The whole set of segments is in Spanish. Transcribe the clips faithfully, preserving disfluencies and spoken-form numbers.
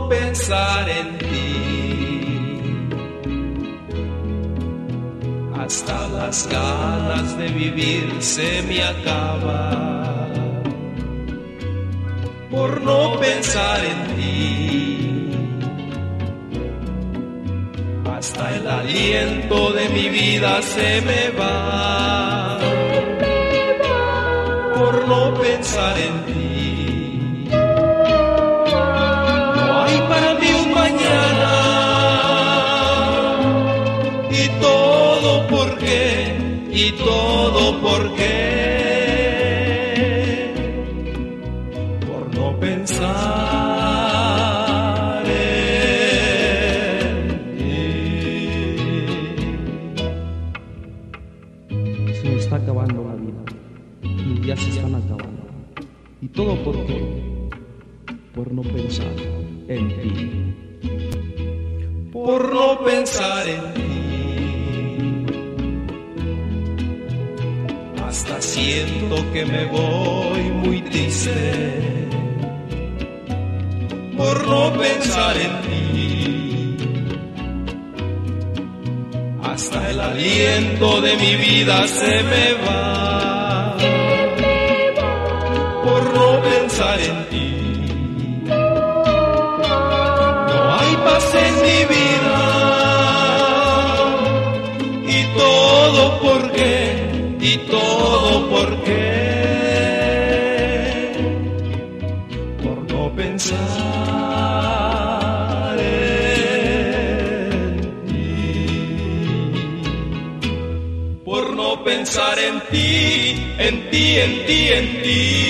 no pensar en ti. Hasta las ganas de vivir se me acaban por no pensar en ti. Hasta el aliento de mi vida se me va por no pensar en ti. No hay para mí un mañana, y todo por qué, y todo por qué, por no pensar en ti. Se me está acabando la vida, mis días se están acabando. ¿Y todo por qué? Por no pensar en ti. Por no pensar en ti. Hasta siento que me voy muy triste por no pensar en ti. Hasta el aliento de mi vida se me va por no pensar en ti. No hay paz en mi vida, y todo por qué, y todo por qué, por no pensar en ti, por no pensar en ti, en ti, en ti, en ti.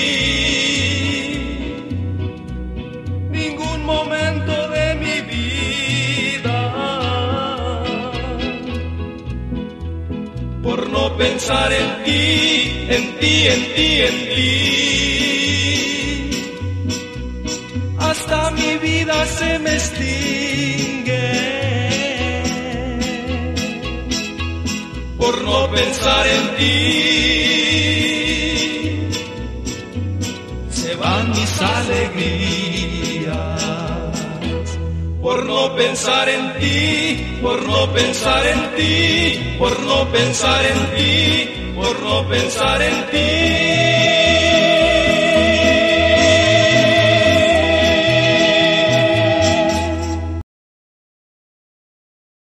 Ningún momento de mi vida, por no pensar en ti, en ti, en ti, en ti. Hasta mi vida se me extingue por no pensar en ti. Se van mis alegrías por no pensar en ti, por no pensar en ti, por no pensar en ti, por no pensar en ti.